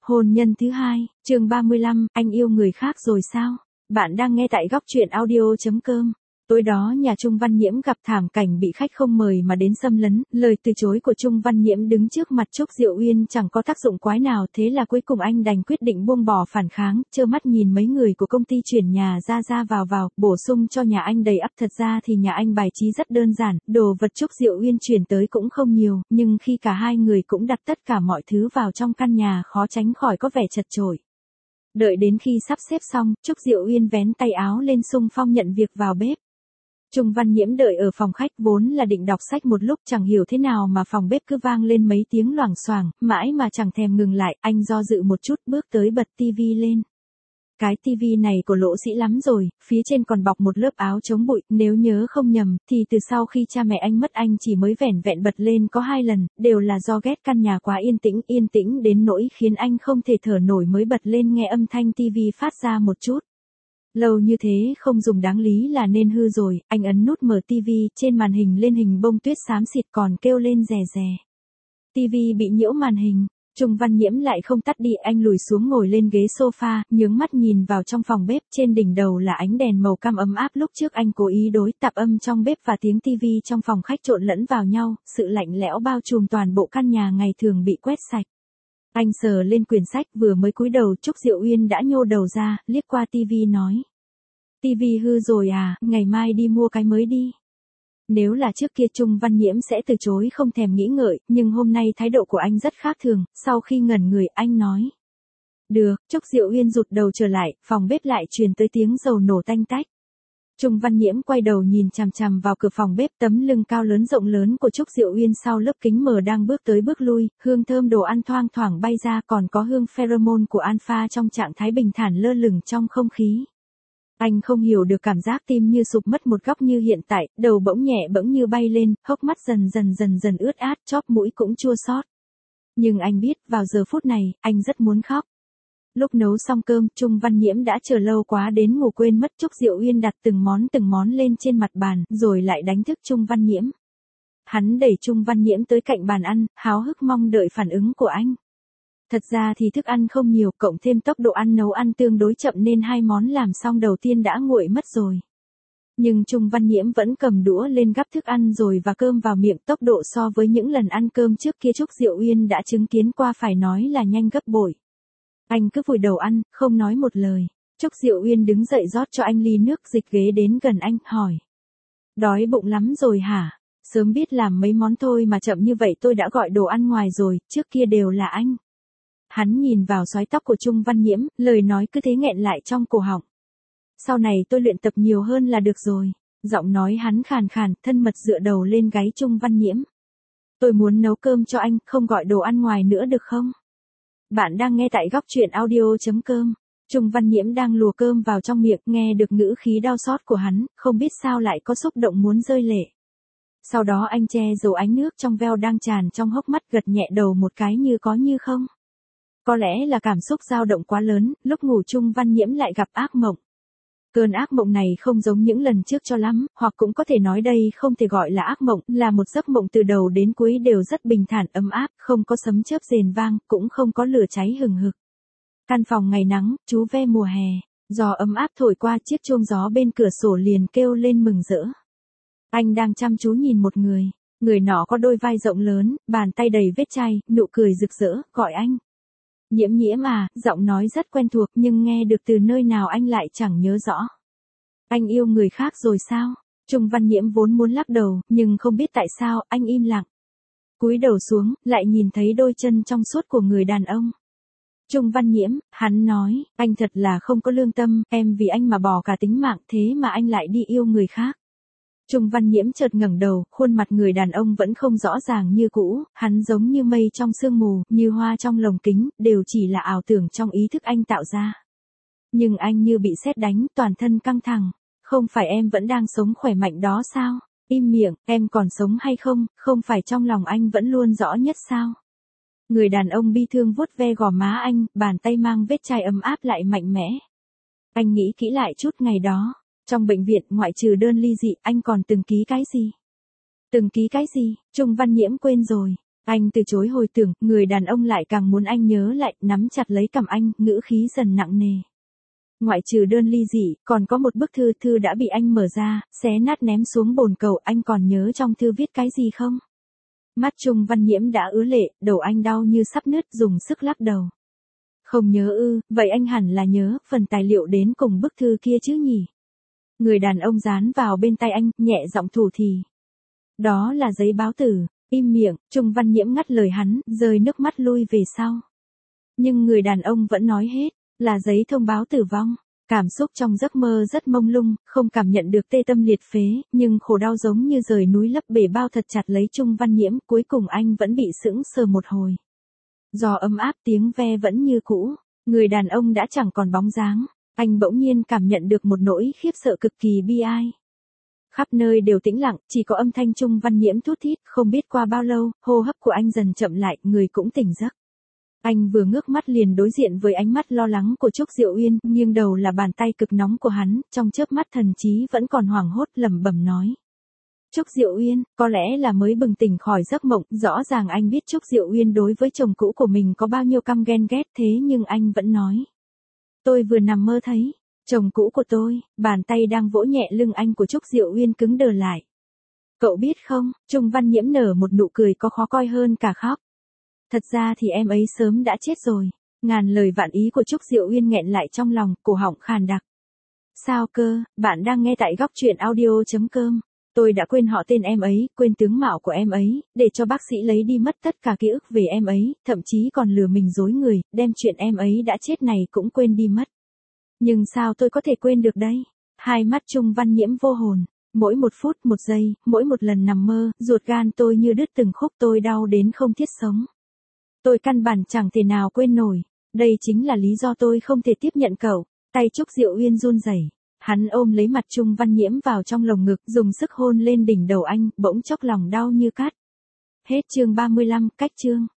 Hôn nhân thứ hai, chương 35, anh yêu người khác rồi sao? Bạn đang nghe tại góc truyện audio.com. Tối đó nhà Trung Văn Nhiễm gặp thảm cảnh bị khách không mời mà đến xâm lấn, lời từ chối của Trung Văn Nhiễm đứng trước mặt Trúc Diệu Uyên chẳng có tác dụng quái nào, thế là cuối cùng anh đành quyết định buông bỏ phản kháng, trơ mắt nhìn mấy người của công ty chuyển nhà ra vào, bổ sung cho nhà anh đầy ắp. Thật ra thì nhà anh bài trí rất đơn giản, đồ vật Trúc Diệu Uyên chuyển tới cũng không nhiều, nhưng khi cả hai người cũng đặt tất cả mọi thứ vào trong căn nhà khó tránh khỏi có vẻ chật chội. Đợi đến khi sắp xếp xong, Trúc Diệu Uyên vén tay áo lên xung phong nhận việc vào bếp. Trung Văn Nhiễm đợi ở phòng khách vốn là định đọc sách một lúc, chẳng hiểu thế nào mà phòng bếp cứ vang lên mấy tiếng loảng xoảng, mãi mà chẳng thèm ngừng lại, anh do dự một chút bước tới bật tivi lên. Cái tivi này của Lỗ Sĩ lắm rồi, phía trên còn bọc một lớp áo chống bụi, nếu nhớ không nhầm, thì từ sau khi cha mẹ anh mất anh chỉ mới vẻn vẹn bật lên có 2 lần, đều là do ghét căn nhà quá yên tĩnh đến nỗi khiến anh không thể thở nổi mới bật lên nghe âm thanh tivi phát ra một chút. Lâu như thế không dùng đáng lý là nên hư rồi, anh ấn nút mở tivi, trên màn hình lên hình bông tuyết xám xịt còn kêu lên rè rè. Tivi bị nhiễu màn hình, Trung Văn Nhiễm lại không tắt đi, anh lùi xuống ngồi lên ghế sofa, nhướng mắt nhìn vào trong phòng bếp, trên đỉnh đầu là ánh đèn màu cam ấm áp, lúc trước anh cố ý đối tạp âm trong bếp và tiếng tivi trong phòng khách trộn lẫn vào nhau, sự lạnh lẽo bao trùm toàn bộ căn nhà ngày thường bị quét sạch. Anh sờ lên quyển sách, vừa mới cúi đầu Trúc Diệu Uyên đã nhô đầu ra, liếc qua tivi nói. Tivi hư rồi à, ngày mai đi mua cái mới đi. Nếu là trước kia Trung Văn Nhiễm sẽ từ chối không thèm nghĩ ngợi, nhưng hôm nay thái độ của anh rất khác thường, sau khi ngẩn người anh nói. Được, Trúc Diệu Uyên rụt đầu trở lại, phòng bếp lại truyền tới tiếng dầu nổ tanh tách. Trung Văn Nhiễm quay đầu nhìn chằm chằm vào cửa phòng bếp, tấm lưng cao lớn rộng lớn của Trúc Diệu Uyên sau lớp kính mờ đang bước tới bước lui, hương thơm đồ ăn thoang thoảng bay ra, còn có hương pheromone của Alpha trong trạng thái bình thản lơ lửng trong không khí. Anh không hiểu được cảm giác tim như sụp mất một góc như hiện tại, đầu bỗng nhẹ bỗng như bay lên, hốc mắt dần ướt át, chóp mũi cũng chua xót. Nhưng anh biết, vào giờ phút này, anh rất muốn khóc. Lúc nấu xong cơm, Trung Văn Nhiễm đã chờ lâu quá đến ngủ quên mất. Trúc Diệu Uyên đặt từng món lên trên mặt bàn, rồi lại đánh thức Trung Văn Nhiễm. Hắn đẩy Trung Văn Nhiễm tới cạnh bàn ăn, háo hức mong đợi phản ứng của anh. Thật ra thì thức ăn không nhiều, cộng thêm tốc độ nấu ăn tương đối chậm nên 2 món làm xong đầu tiên đã nguội mất rồi. Nhưng Trung Văn Nhiễm vẫn cầm đũa lên gắp thức ăn rồi và cơm vào miệng, tốc độ so với những lần ăn cơm trước kia Trúc Diệu Uyên đã chứng kiến qua phải nói là nhanh gấp bội. Anh cứ vùi đầu ăn, không nói một lời. Trúc Diệu Uyên đứng dậy rót cho anh ly nước, dịch ghế đến gần anh, hỏi. Đói bụng lắm rồi hả? Sớm biết làm mấy món thôi mà chậm như vậy tôi đã gọi đồ ăn ngoài rồi, trước kia đều là anh. Hắn nhìn vào xói tóc của Trung Văn Nhiễm, lời nói cứ thế nghẹn lại trong cổ họng. Sau này tôi luyện tập nhiều hơn là được rồi. Giọng nói hắn khàn khàn, thân mật dựa đầu lên gáy Trung Văn Nhiễm. Tôi muốn nấu cơm cho anh, không gọi đồ ăn ngoài nữa được không? Bạn đang nghe tại góc truyện audio.com. Trung Văn Nhiễm đang lùa cơm vào trong miệng, nghe được ngữ khí đau xót của hắn, không biết sao lại có xúc động muốn rơi lệ. Sau đó anh che giấu ánh nước trong veo đang tràn trong hốc mắt, gật nhẹ đầu một cái như có như không. Có lẽ là cảm xúc dao động quá lớn, lúc ngủ Trung Văn Nhiễm lại gặp ác mộng. Cơn ác mộng này không giống những lần trước cho lắm, hoặc cũng có thể nói đây không thể gọi là ác mộng, là một giấc mộng từ đầu đến cuối đều rất bình thản ấm áp, không có sấm chớp rền vang, cũng không có lửa cháy hừng hực. Căn phòng ngày nắng, chú ve mùa hè, gió ấm áp thổi qua, chiếc chuông gió bên cửa sổ liền kêu lên mừng rỡ. Anh đang chăm chú nhìn một người nọ có đôi vai rộng lớn, bàn tay đầy vết chai, nụ cười rực rỡ, gọi anh. Nhiễm Nhiễm à, giọng nói rất quen thuộc nhưng nghe được từ nơi nào anh lại chẳng nhớ rõ. Anh yêu người khác rồi sao? Trung Văn Nhiễm vốn muốn lắc đầu, nhưng không biết tại sao, anh im lặng. Cúi đầu xuống, lại nhìn thấy đôi chân trong suốt của người đàn ông. Trung Văn Nhiễm, hắn nói, anh thật là không có lương tâm, em vì anh mà bỏ cả tính mạng, thế mà anh lại đi yêu người khác. Trung Văn Nhiễm chợt ngẩng đầu, khuôn mặt người đàn ông vẫn không rõ ràng như cũ, hắn giống như mây trong sương mù, như hoa trong lồng kính, đều chỉ là ảo tưởng trong ý thức anh tạo ra. Nhưng anh như bị sét đánh, toàn thân căng thẳng. Không phải em vẫn đang sống khỏe mạnh đó sao? Im miệng, em còn sống hay không, không phải trong lòng anh vẫn luôn rõ nhất sao? Người đàn ông bi thương vuốt ve gò má anh, bàn tay mang vết chai ấm áp lại mạnh mẽ. Anh nghĩ kỹ lại chút ngày đó. Trong bệnh viện, ngoại trừ đơn ly dị, anh còn từng ký cái gì? Từng ký cái gì? Trung Văn Nhiễm quên rồi. Anh từ chối hồi tưởng, người đàn ông lại càng muốn anh nhớ lại, nắm chặt lấy cằm anh, ngữ khí dần nặng nề. Ngoại trừ đơn ly dị, còn có một bức thư, thư đã bị anh mở ra, xé nát ném xuống bồn cầu, anh còn nhớ trong thư viết cái gì không? Mắt Trung Văn Nhiễm đã ứa lệ, đầu anh đau như sắp nứt, dùng sức lắc đầu. Không nhớ ư, vậy anh hẳn là nhớ, phần tài liệu đến cùng bức thư kia chứ nhỉ? Người đàn ông dán vào bên tay anh, nhẹ giọng thủ thì. Đó là giấy báo tử. Im miệng, Trung Văn Nhiễm ngắt lời hắn, rơi nước mắt lui về sau. Nhưng người đàn ông vẫn nói hết, là giấy thông báo tử vong. Cảm xúc trong giấc mơ rất mông lung, không cảm nhận được tê tâm liệt phế, nhưng khổ đau giống như rời núi lấp bể bao thật chặt lấy Trung Văn Nhiễm, cuối cùng anh vẫn bị sững sờ một hồi. Gió ấm áp, tiếng ve vẫn như cũ, người đàn ông đã chẳng còn bóng dáng, anh bỗng nhiên cảm nhận được một nỗi khiếp sợ cực kỳ bi ai. Khắp nơi đều tĩnh lặng, chỉ có âm thanh Trung Văn Nhiễm thút thít, không biết qua bao lâu, hô hấp của anh dần chậm lại, người cũng tỉnh giấc. Anh vừa ngước mắt liền đối diện với ánh mắt lo lắng của Trúc Diệu Uyên, nghiêng đầu là bàn tay cực nóng của hắn, trong chớp mắt thần trí vẫn còn hoảng hốt, lẩm bẩm nói. Trúc Diệu Uyên, có lẽ là mới bừng tỉnh khỏi giấc mộng, rõ ràng anh biết Trúc Diệu Uyên đối với chồng cũ của mình có bao nhiêu căm ghen ghét, thế nhưng anh vẫn nói. Tôi vừa nằm mơ thấy. Chồng cũ của tôi, bàn tay đang vỗ nhẹ lưng anh của Trúc Diệu Uyên cứng đờ lại. Cậu biết không, Trung Văn Nhiễm nở một nụ cười có khó coi hơn cả khóc. Thật ra thì em ấy sớm đã chết rồi. Ngàn lời vạn ý của Trúc Diệu Uyên nghẹn lại trong lòng, cổ họng khàn đặc. Sao cơ, bạn đang nghe tại góc truyện audio.com. Tôi đã quên họ tên em ấy, quên tướng mạo của em ấy, để cho bác sĩ lấy đi mất tất cả ký ức về em ấy, thậm chí còn lừa mình dối người, đem chuyện em ấy đã chết này cũng quên đi mất. Nhưng sao tôi có thể quên được đây? Hai mắt Trung Văn Nhiễm vô hồn. Mỗi một phút, một giây, mỗi một lần nằm mơ, ruột gan tôi như đứt từng khúc, tôi đau đến không thiết sống. Tôi căn bản chẳng thể nào quên nổi. Đây chính là lý do tôi không thể tiếp nhận cậu. Tay Trúc Diệu Uyên run rẩy. Hắn ôm lấy mặt Trung Văn Nhiễm vào trong lồng ngực, dùng sức hôn lên đỉnh đầu anh, bỗng chốc lòng đau như cắt. Hết chương 35, cách chương.